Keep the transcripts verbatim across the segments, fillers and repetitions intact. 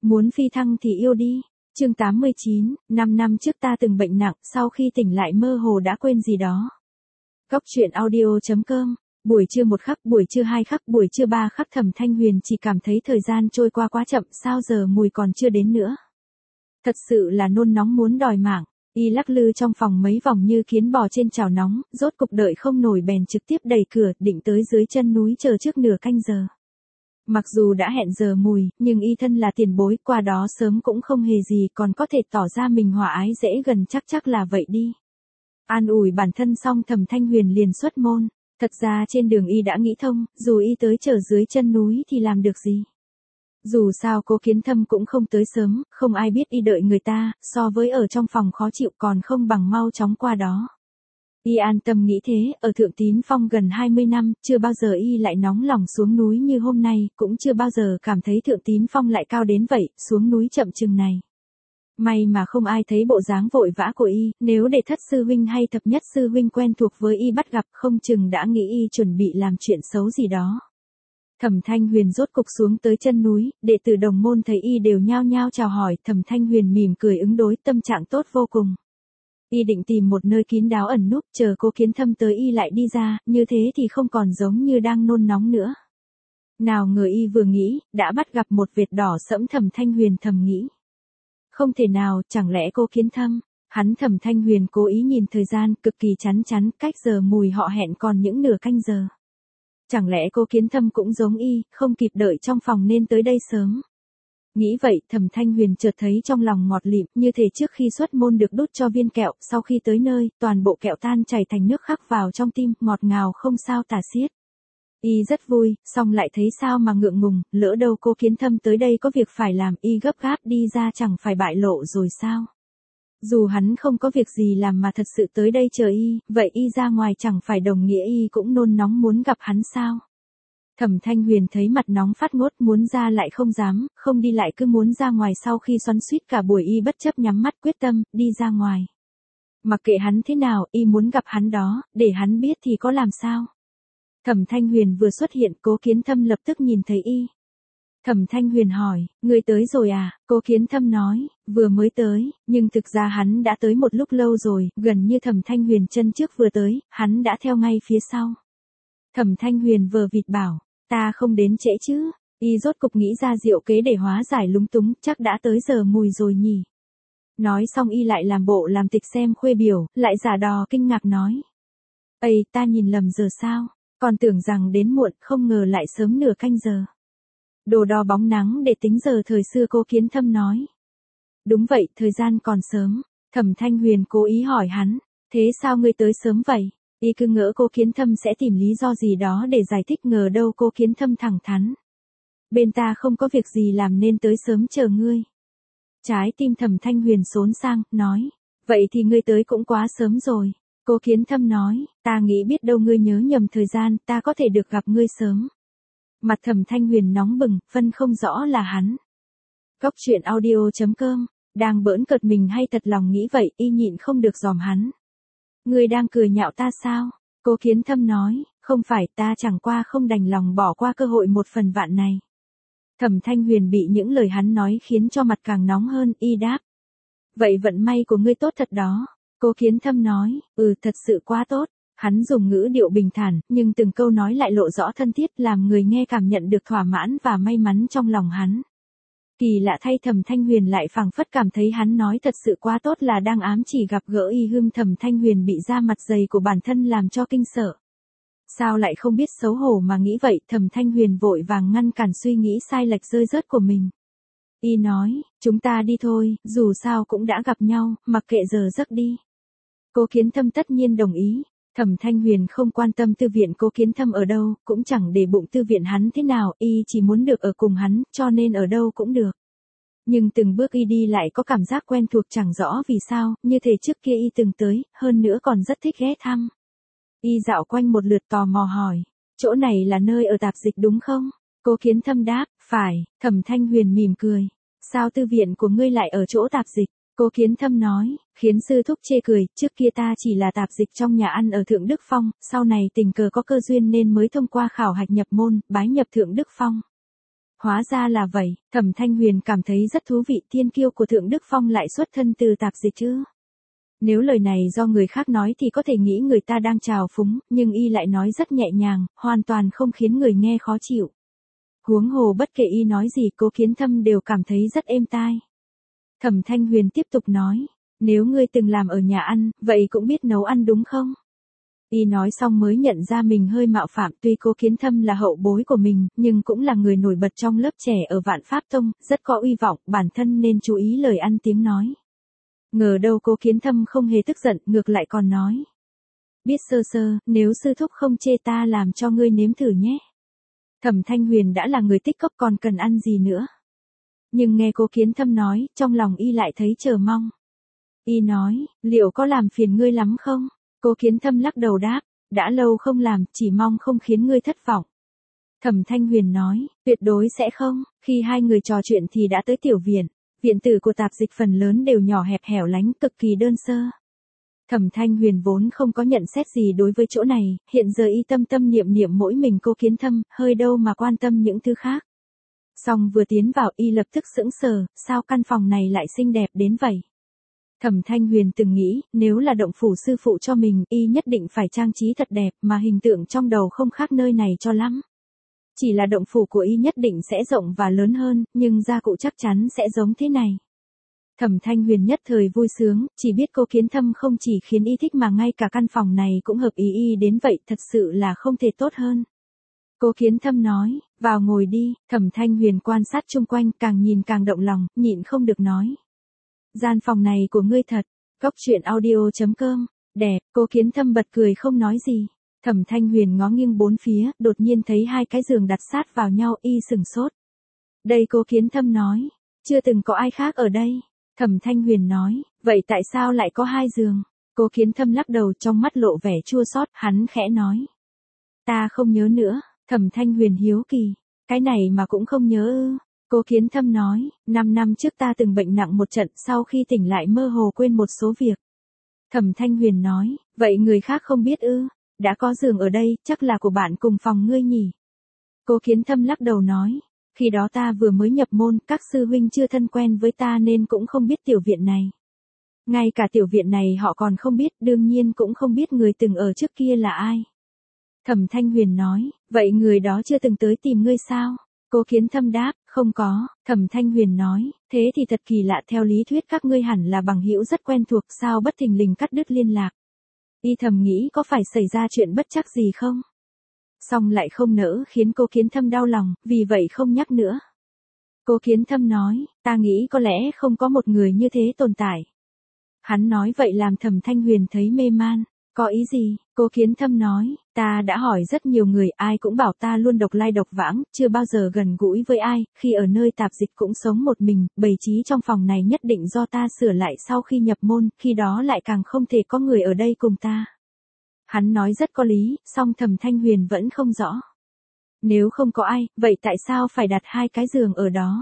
Muốn phi thăng thì yêu đi. Chương tám mươi chín, năm năm trước ta từng bệnh nặng, sau khi tỉnh lại mơ hồ đã quên gì đó. Góc truyện audio.com. Buổi trưa một khắc, buổi trưa hai khắc, buổi trưa ba khắc, Thẩm Thanh Huyền chỉ cảm thấy thời gian trôi qua quá chậm, sao giờ mùi còn chưa đến nữa. Thật sự là nôn nóng muốn đòi mạng. Y lắc lư trong phòng mấy vòng như kiến bò trên chảo nóng, rốt cục đợi không nổi bèn trực tiếp đẩy cửa, định tới dưới chân núi chờ trước nửa canh giờ. Mặc dù đã hẹn giờ mùi, nhưng y thân là tiền bối, qua đó sớm cũng không hề gì, còn có thể tỏ ra mình hòa ái dễ gần, chắc chắc là vậy đi. An ủi bản thân xong, Thẩm Thanh Huyền liền xuất môn. Thật ra trên đường y đã nghĩ thông, dù y tới chờ dưới chân núi thì làm được gì. Dù sao Cố Kiến Thâm cũng không tới sớm, không ai biết y đợi người ta, so với ở trong phòng khó chịu còn không bằng mau chóng qua đó. Y an tâm nghĩ thế, ở Thượng Tín Phong gần hai mươi năm, chưa bao giờ y lại nóng lòng xuống núi như hôm nay, cũng chưa bao giờ cảm thấy Thượng Tín Phong lại cao đến vậy, xuống núi chậm chừng này. May mà không ai thấy bộ dáng vội vã của y, nếu để Thất sư huynh hay Thập nhất sư huynh quen thuộc với y bắt gặp, không chừng đã nghĩ y chuẩn bị làm chuyện xấu gì đó. Thẩm Thanh Huyền rốt cục xuống tới chân núi, đệ tử đồng môn thấy y đều nhao nhao chào hỏi, Thẩm Thanh Huyền mỉm cười ứng đối, tâm trạng tốt vô cùng. Y định tìm một nơi kín đáo ẩn núp, chờ Cố Kiến Thâm tới y lại đi ra, như thế thì không còn giống như đang nôn nóng nữa. Nào ngờ y vừa nghĩ, đã bắt gặp một vệt đỏ sẫm. Thẩm Thanh Huyền thầm nghĩ. Không thể nào, chẳng lẽ Cố Kiến Thâm? Hắn Thẩm Thanh Huyền cố ý nhìn thời gian, cực kỳ chắn chắn, cách giờ mùi họ hẹn còn những nửa canh giờ. Chẳng lẽ Cố Kiến Thâm cũng giống y, không kịp đợi trong phòng nên tới đây sớm. Nghĩ vậy, Thẩm Thanh Huyền chợt thấy trong lòng ngọt lịm, như thể trước khi xuất môn được đút cho viên kẹo, sau khi tới nơi, toàn bộ kẹo tan chảy thành nước khắc vào trong tim, ngọt ngào không sao tả xiết. Y rất vui, xong lại thấy sao mà ngượng ngùng, lỡ đâu Cố Kiến Thâm tới đây có việc phải làm, y gấp gáp đi ra chẳng phải bại lộ rồi sao? Dù hắn không có việc gì làm mà thật sự tới đây chờ y, vậy y ra ngoài chẳng phải đồng nghĩa y cũng nôn nóng muốn gặp hắn sao? Thẩm Thanh Huyền thấy mặt nóng phát ngốt, muốn ra lại không dám, không đi lại cứ muốn ra ngoài, sau khi xoắn xuýt cả buổi y bất chấp nhắm mắt quyết tâm, đi ra ngoài. Mặc kệ hắn thế nào, y muốn gặp hắn đó, để hắn biết thì có làm sao. Thẩm Thanh Huyền vừa xuất hiện, Cố Kiến Thâm lập tức nhìn thấy y. Thẩm Thanh Huyền hỏi, người tới rồi à? Cố Kiến Thâm nói, vừa mới tới, nhưng thực ra hắn đã tới một lúc lâu rồi, gần như Thẩm Thanh Huyền chân trước vừa tới, hắn đã theo ngay phía sau. Thẩm Thanh Huyền vờ vịt bảo, ta không đến trễ chứ? Y rốt cục nghĩ ra diệu kế để hóa giải lúng túng, chắc đã tới giờ mùi rồi nhỉ. Nói xong y lại làm bộ làm tịch xem khuê biểu, lại giả đò kinh ngạc nói. Ây, ta nhìn lầm giờ sao? Còn tưởng rằng đến muộn, không ngờ lại sớm nửa canh giờ. Đồ đo bóng nắng để tính giờ thời xưa, Cố Kiến Thâm nói. Đúng vậy, thời gian còn sớm. Thẩm Thanh Huyền cố ý hỏi hắn, thế sao ngươi tới sớm vậy? Y cứ ngỡ Cố Kiến Thâm sẽ tìm lý do gì đó để giải thích, ngờ đâu Cố Kiến Thâm thẳng thắn. Bên ta không có việc gì làm nên tới sớm chờ ngươi. Trái tim Thẩm Thanh Huyền xốn sang, nói, vậy thì ngươi tới cũng quá sớm rồi. Cố Kiến Thâm nói, ta nghĩ biết đâu ngươi nhớ nhầm thời gian, ta có thể được gặp ngươi sớm. Mặt Thẩm Thanh Huyền nóng bừng, phân không rõ là hắn. Góc truyện audio.com, đang bỡn cợt mình hay thật lòng nghĩ vậy, y nhịn không được dòm hắn. Ngươi đang cười nhạo ta sao? Cố Kiến Thâm nói, không phải, ta chẳng qua không đành lòng bỏ qua cơ hội một phần vạn này. Thẩm Thanh Huyền bị những lời hắn nói khiến cho mặt càng nóng hơn, y đáp. Vậy vận may của ngươi tốt thật đó. Cố Kiến Thâm nói, ừ, thật sự quá tốt. Hắn dùng ngữ điệu bình thản, nhưng từng câu nói lại lộ rõ thân thiết, làm người nghe cảm nhận được thỏa mãn và may mắn trong lòng hắn. Kỳ lạ thay, Thẩm Thanh Huyền lại phảng phất cảm thấy hắn nói thật sự quá tốt là đang ám chỉ gặp gỡ y hưng. Thẩm Thanh Huyền bị da mặt dày của bản thân làm cho kinh sợ. Sao lại không biết xấu hổ mà nghĩ vậy? Thẩm Thanh Huyền vội vàng ngăn cản suy nghĩ sai lệch rơi rớt của mình. Y nói, chúng ta đi thôi, dù sao cũng đã gặp nhau, mặc kệ giờ giấc đi. Cố Kiến Thâm tất nhiên đồng ý. Thẩm Thanh Huyền không quan tâm tư viện Cố Kiến Thâm ở đâu, cũng chẳng để bụng tư viện hắn thế nào, y chỉ muốn được ở cùng hắn, cho nên ở đâu cũng được. Nhưng từng bước y đi lại có cảm giác quen thuộc, chẳng rõ vì sao, như thể trước kia y từng tới, hơn nữa còn rất thích ghé thăm. Y dạo quanh một lượt tò mò hỏi, chỗ này là nơi ở tạp dịch đúng không? Cố Kiến Thâm đáp, phải. Thẩm Thanh Huyền mỉm cười, sao tư viện của ngươi lại ở chỗ tạp dịch? Cố Kiến Thâm nói, khiến sư thúc chê cười, trước kia ta chỉ là tạp dịch trong nhà ăn ở Thượng Đức Phong, sau này tình cờ có cơ duyên nên mới thông qua khảo hạch nhập môn, bái nhập Thượng Đức Phong. Hóa ra là vậy, Thẩm Thanh Huyền cảm thấy rất thú vị, thiên kiêu của Thượng Đức Phong lại xuất thân từ tạp dịch chứ. Nếu lời này do người khác nói thì có thể nghĩ người ta đang trào phúng, nhưng y lại nói rất nhẹ nhàng, hoàn toàn không khiến người nghe khó chịu. Huống hồ bất kể y nói gì Cố Kiến Thâm đều cảm thấy rất êm tai. Thẩm Thanh Huyền tiếp tục nói, nếu ngươi từng làm ở nhà ăn, vậy cũng biết nấu ăn đúng không? Y nói xong mới nhận ra mình hơi mạo phạm, tuy Cố Kiến Thâm là hậu bối của mình, nhưng cũng là người nổi bật trong lớp trẻ ở Vạn Pháp Tông, rất có uy vọng, bản thân nên chú ý lời ăn tiếng nói. Ngờ đâu Cố Kiến Thâm không hề tức giận, ngược lại còn nói. Biết sơ sơ, nếu sư thúc không chê ta làm cho ngươi nếm thử nhé. Thẩm Thanh Huyền đã là người tích cóp còn cần ăn gì nữa. Nhưng nghe Cố Kiến Thâm nói, trong lòng y lại thấy chờ mong. Y nói, liệu có làm phiền ngươi lắm không? Cố Kiến Thâm lắc đầu đáp, đã lâu không làm, chỉ mong không khiến ngươi thất vọng. Thẩm Thanh Huyền nói, tuyệt đối sẽ không. Khi hai người trò chuyện thì đã tới tiểu viện. Viện tử của tạp dịch phần lớn đều nhỏ hẹp hẻo lánh, cực kỳ đơn sơ. Thẩm Thanh Huyền vốn không có nhận xét gì đối với chỗ này, hiện giờ y tâm tâm niệm niệm mỗi mình Cố Kiến Thâm, hơi đâu mà quan tâm những thứ khác. Xong vừa tiến vào y lập tức sững sờ, sao căn phòng này lại xinh đẹp đến vậy? Thẩm Thanh Huyền từng nghĩ, nếu là động phủ sư phụ cho mình, y nhất định phải trang trí thật đẹp, mà hình tượng trong đầu không khác nơi này cho lắm. Chỉ là động phủ của y nhất định sẽ rộng và lớn hơn, nhưng gia cụ chắc chắn sẽ giống thế này. Thẩm Thanh Huyền nhất thời vui sướng, chỉ biết Cố Kiến Thâm không chỉ khiến y thích mà ngay cả căn phòng này cũng hợp ý y đến vậy, thật sự là không thể tốt hơn. Cố Kiến Thâm nói, vào ngồi đi. Thẩm Thanh Huyền quan sát chung quanh, càng nhìn càng động lòng, nhịn không được nói. Gian phòng này của ngươi thật. Góc truyện audio chấm com. Đẹp. Cố Kiến Thâm bật cười không nói gì. Thẩm Thanh Huyền ngó nghiêng bốn phía, đột nhiên thấy hai cái giường đặt sát vào nhau, y sừng sốt. Đây Cố Kiến Thâm nói, chưa từng có ai khác ở đây. Thẩm Thanh Huyền nói, vậy tại sao lại có hai giường? Cố Kiến Thâm lắc đầu, trong mắt lộ vẻ chua xót, hắn khẽ nói. Ta không nhớ nữa. Thẩm Thanh Huyền hiếu kỳ, cái này mà cũng không nhớ ư? Cố Kiến Thâm nói, năm năm trước ta từng bệnh nặng một trận, sau khi tỉnh lại mơ hồ quên một số việc. Thẩm Thanh Huyền nói, vậy người khác không biết ư? Đã có giường ở đây, chắc là của bạn cùng phòng ngươi nhỉ? Cố Kiến Thâm lắc đầu nói, khi đó ta vừa mới nhập môn, các sư huynh chưa thân quen với ta nên cũng không biết tiểu viện này. Ngay cả tiểu viện này họ còn không biết, đương nhiên cũng không biết người từng ở trước kia là ai. Thẩm Thanh Huyền nói, vậy người đó chưa từng tới tìm ngươi sao? Cố Kiến Thâm đáp, không có. Thẩm Thanh Huyền nói, thế thì thật kỳ lạ, theo lý thuyết các ngươi hẳn là bằng hữu rất quen thuộc, sao bất thình lình cắt đứt liên lạc? Y thầm nghĩ có phải xảy ra chuyện bất trắc gì không? Xong lại không nỡ khiến Cố Kiến Thâm đau lòng, vì vậy không nhắc nữa. Cố Kiến Thâm nói, ta nghĩ có lẽ không có một người như thế tồn tại. Hắn nói vậy làm Thẩm Thanh Huyền thấy mê man. Có ý gì? Cố Kiến Thâm nói, ta đã hỏi rất nhiều người, ai cũng bảo ta luôn độc lai độc vãng, chưa bao giờ gần gũi với ai, khi ở nơi tạp dịch cũng sống một mình, bày trí trong phòng này nhất định do ta sửa lại sau khi nhập môn, khi đó lại càng không thể có người ở đây cùng ta. Hắn nói rất có lý, song Thẩm Thanh Huyền vẫn không rõ. Nếu không có ai, vậy tại sao phải đặt hai cái giường ở đó?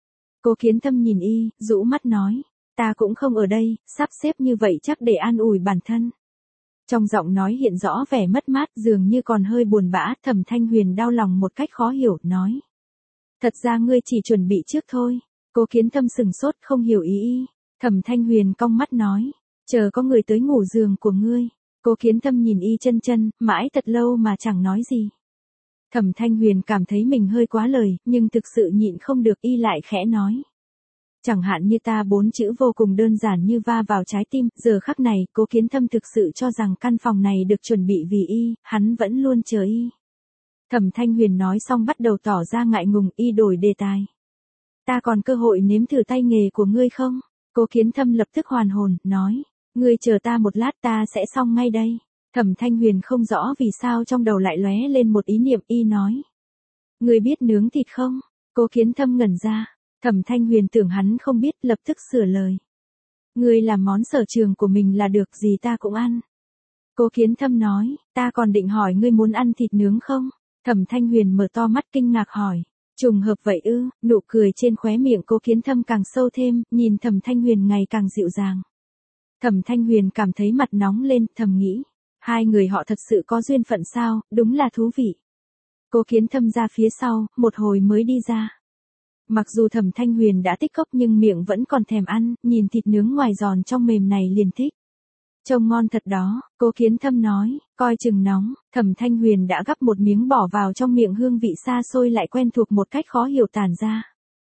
Cố Kiến Thâm nhìn y, rũ mắt nói, ta cũng không ở đây, sắp xếp như vậy chắc để an ủi bản thân. Trong giọng nói hiện rõ vẻ mất mát, dường như còn hơi buồn bã. Thẩm Thanh Huyền đau lòng một cách khó hiểu, nói. Thật ra ngươi chỉ chuẩn bị trước thôi. Cố Kiến Thâm sừng sốt không hiểu ý y. Thẩm Thanh Huyền cong mắt nói, chờ có người tới ngủ giường của ngươi. Cố Kiến Thâm nhìn y chân chân, mãi thật lâu mà chẳng nói gì. Thẩm Thanh Huyền cảm thấy mình hơi quá lời, nhưng thực sự nhịn không được, y lại khẽ nói. Chẳng hạn như ta bốn chữ vô cùng đơn giản như va vào trái tim, giờ khắc này, Cố Kiến Thâm thực sự cho rằng căn phòng này được chuẩn bị vì y, hắn vẫn luôn chờ y. Thẩm Thanh Huyền nói xong bắt đầu tỏ ra ngại ngùng, y đổi đề tài. Ta còn cơ hội nếm thử tay nghề của ngươi không? Cố Kiến Thâm lập tức hoàn hồn, nói, ngươi chờ ta một lát ta sẽ xong ngay đây. Thẩm Thanh Huyền không rõ vì sao trong đầu lại lóe lên một ý niệm, y nói. Ngươi biết nướng thịt không? Cố Kiến Thâm ngẩn ra. Thẩm Thanh Huyền tưởng hắn không biết, lập tức sửa lời. Ngươi làm món sở trường của mình là được, gì ta cũng ăn. Cố Kiến Thâm nói, ta còn định hỏi ngươi muốn ăn thịt nướng không? Thẩm Thanh Huyền mở to mắt kinh ngạc hỏi. Trùng hợp vậy ư? Nụ cười trên khóe miệng Cố Kiến Thâm càng sâu thêm, nhìn Thẩm Thanh Huyền ngày càng dịu dàng. Thẩm Thanh Huyền cảm thấy mặt nóng lên, thầm nghĩ. Hai người họ thật sự có duyên phận sao, đúng là thú vị. Cố Kiến Thâm ra phía sau, một hồi mới đi ra. Mặc dù Thẩm Thanh Huyền đã tích cốc nhưng miệng vẫn còn thèm ăn, nhìn thịt nướng ngoài giòn trong mềm này liền thích. Trông ngon thật đó, Cố Kiến Thâm nói, coi chừng nóng. Thẩm Thanh Huyền đã gắp một miếng bỏ vào trong miệng, hương vị xa xôi lại quen thuộc một cách khó hiểu tản ra.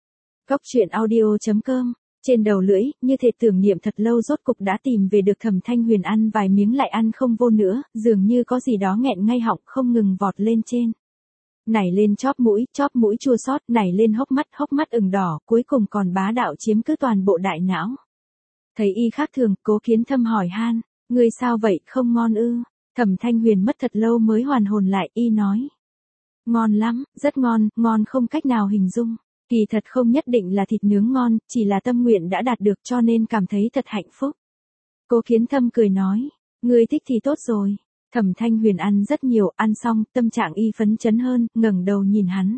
Cốc truyện audio chấm com. Trên đầu lưỡi, như thể tưởng niệm thật lâu rốt cục đã tìm về được. Thẩm Thanh Huyền ăn vài miếng lại ăn không vô nữa, dường như có gì đó nghẹn ngay họng không ngừng vọt lên trên. Nảy lên chóp mũi, chóp mũi chua xót, nảy lên hốc mắt, hốc mắt ửng đỏ, cuối cùng còn bá đạo chiếm cứ toàn bộ đại não. Thấy y khác thường, Cố Kiến Thâm hỏi han, ngươi sao vậy, không ngon ư? Thẩm Thanh Huyền mất thật lâu mới hoàn hồn lại, y nói. Ngon lắm, rất ngon, ngon không cách nào hình dung. Kỳ thật không nhất định là thịt nướng ngon, chỉ là tâm nguyện đã đạt được cho nên cảm thấy thật hạnh phúc. Cố Kiến Thâm cười nói, ngươi thích thì tốt rồi. Thẩm Thanh Huyền ăn rất nhiều, ăn xong, tâm trạng y phấn chấn hơn, ngẩng đầu nhìn hắn.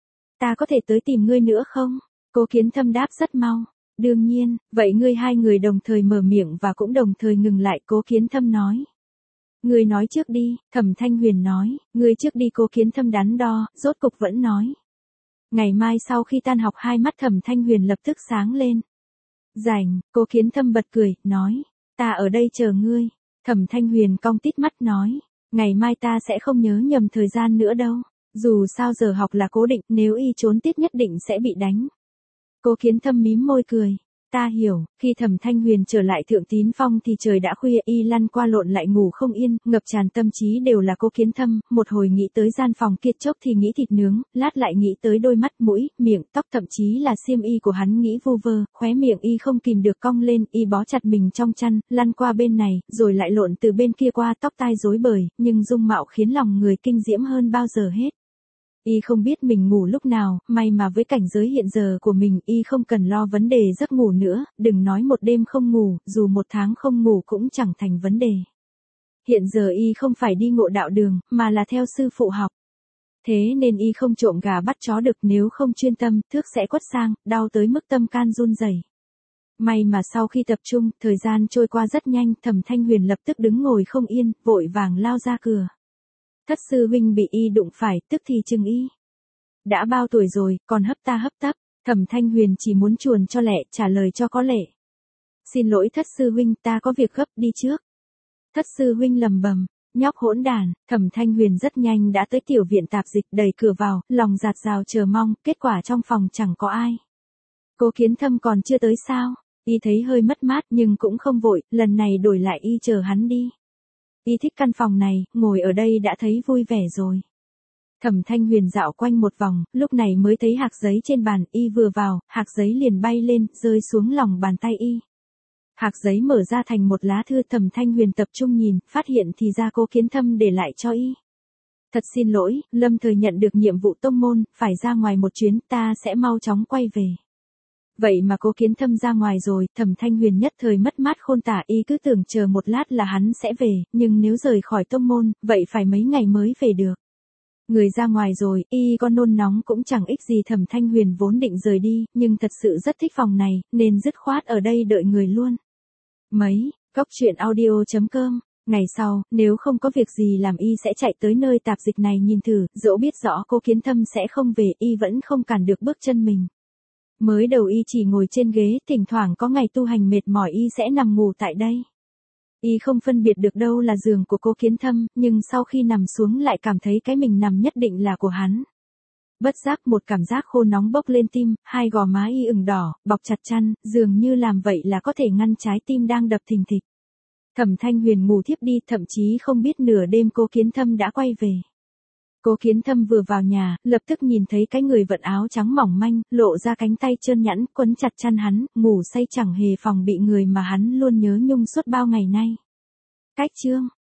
Ta có thể tới tìm ngươi nữa không? Cố Kiến Thâm đáp rất mau. Đương nhiên, vậy ngươi hai người đồng thời mở miệng và cũng đồng thời ngừng lại. Cố Kiến Thâm nói. Ngươi nói trước đi, Thẩm Thanh Huyền nói, ngươi trước đi. Cố Kiến Thâm đắn đo, rốt cục vẫn nói. Ngày mai sau khi tan học hai mắt Thẩm Thanh Huyền lập tức sáng lên. Rảnh, Cố Kiến Thâm bật cười, nói, ta ở đây chờ ngươi. Thẩm Thanh Huyền cong tít mắt nói, ngày mai ta sẽ không nhớ nhầm thời gian nữa đâu. Dù sao giờ học là cố định, nếu y trốn tiết nhất định sẽ bị đánh. Cố Kiến Thâm mím môi cười. Ta hiểu, khi Thẩm Thanh Huyền trở lại Thượng Tín Phong thì trời đã khuya, y lăn qua lộn lại ngủ không yên, ngập tràn tâm trí đều là Cố Kiến Thâm, một hồi nghĩ tới gian phòng kia, chốc thì nghĩ thịt nướng, lát lại nghĩ tới đôi mắt, mũi, miệng, tóc, thậm chí là xiêm y của hắn nghĩ vu vơ, khóe miệng y không kìm được cong lên, y bó chặt mình trong chăn, lăn qua bên này, rồi lại lộn từ bên kia qua, tóc tai rối bời, nhưng dung mạo khiến lòng người kinh diễm hơn bao giờ hết. Y không biết mình ngủ lúc nào, may mà với cảnh giới hiện giờ của mình, y không cần lo vấn đề giấc ngủ nữa, đừng nói một đêm không ngủ, dù một tháng không ngủ cũng chẳng thành vấn đề. Hiện giờ y không phải đi ngộ đạo đường, mà là theo sư phụ học. Thế nên y không trộm gà bắt chó được, nếu không chuyên tâm, thước sẽ quất sang, đau tới mức tâm can run rẩy. May mà sau khi tập trung, thời gian trôi qua rất nhanh, Thẩm Thanh Huyền lập tức đứng ngồi không yên, vội vàng lao ra cửa. Thất sư huynh bị y đụng phải, tức thì chừng y. Đã bao tuổi rồi, còn hấp ta hấp tấp. Thẩm Thanh Huyền chỉ muốn chuồn cho lẹ, trả lời cho có lệ. Xin lỗi thất sư huynh, ta có việc gấp, đi trước. Thất sư huynh lầm bầm, nhóc hỗn đàn. Thẩm Thanh Huyền rất nhanh đã tới tiểu viện tạp dịch, đẩy cửa vào, lòng dạt dào chờ mong, kết quả trong phòng chẳng có ai. Cố Kiến Thâm còn chưa tới sao? Y thấy hơi mất mát nhưng cũng không vội, lần này đổi lại y chờ hắn đi. Y thích căn phòng này, ngồi ở đây đã thấy vui vẻ rồi. Thẩm Thanh Huyền dạo quanh một vòng, lúc này mới thấy hạc giấy trên bàn, y vừa vào, hạc giấy liền bay lên, rơi xuống lòng bàn tay y. Hạc giấy mở ra thành một lá thư, Thẩm Thanh Huyền tập trung nhìn, phát hiện thì ra Cố Kiến Thâm để lại cho y. Thật xin lỗi, lâm thời nhận được nhiệm vụ tông môn, phải ra ngoài một chuyến, ta sẽ mau chóng quay về. Vậy mà Cố Kiến Thâm ra ngoài rồi, Thẩm Thanh Huyền nhất thời mất mát khôn tả, y cứ tưởng chờ một lát là hắn sẽ về, nhưng nếu rời khỏi tông môn, vậy phải mấy ngày mới về được. Người ra ngoài rồi, y con nôn nóng cũng chẳng ích gì. Thẩm Thanh Huyền vốn định rời đi, nhưng thật sự rất thích phòng này, nên dứt khoát ở đây đợi người luôn. Mấy, Cốc truyện audio chấm com. Ngày sau, nếu không có việc gì làm y sẽ chạy tới nơi tạp dịch này nhìn thử, dẫu biết rõ Cố Kiến Thâm sẽ không về, y vẫn không cản được bước chân mình. Mới đầu y chỉ ngồi trên ghế, thỉnh thoảng có ngày tu hành mệt mỏi y sẽ nằm ngủ tại đây. Y không phân biệt được đâu là giường của Cố Kiến Thâm, nhưng sau khi nằm xuống lại cảm thấy cái mình nằm nhất định là của hắn. Bất giác một cảm giác khô nóng bốc lên tim, hai gò má y ửng đỏ, bọc chặt chăn, dường như làm vậy là có thể ngăn trái tim đang đập thình thịch. Thẩm Thanh Huyền ngủ thiếp đi, thậm chí không biết nửa đêm Cố Kiến Thâm đã quay về. Cố Kiến Thâm vừa vào nhà, lập tức nhìn thấy cái người vận áo trắng mỏng manh, lộ ra cánh tay trơn nhẵn, quấn chặt chăn hắn, ngủ say chẳng hề phòng bị người mà hắn luôn nhớ nhung suốt bao ngày nay. Cách chương